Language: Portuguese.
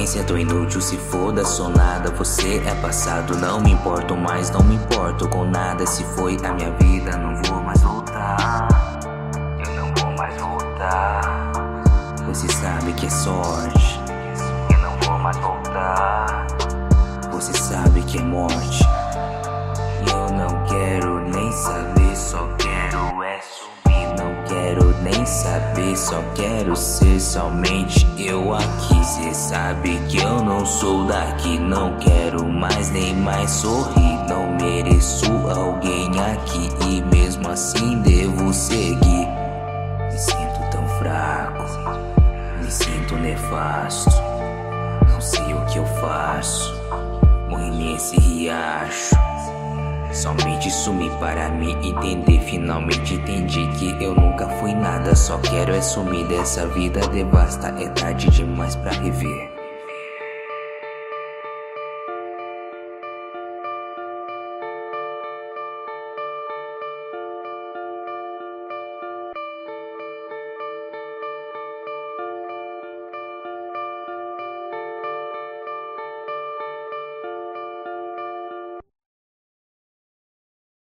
paciência, tô inútil, se foda, sou nada. Você é passado, não me importo mais, não me importo com nada. Se foi a minha vida, não vou mais voltar. Eu não vou mais voltar. Você sabe que é sorte, eu não vou mais voltar. Você sabe que é morte, e eu não quero nem saber, só quero é sumir. Não quero nem saber, só quero ser somente eu aqui. Cê sabe que eu não sou daqui, não quero mais nem mais sorrir. Não mereço alguém aqui e mesmo assim devo seguir. Me sinto tão fraco, me sinto nefasto, não sei o que eu faço, morri nesse riacho. Somente sumi para me entender. Finalmente entendi que eu nunca fui nada. Só quero é sumir dessa vida devasta. É tarde demais pra rever.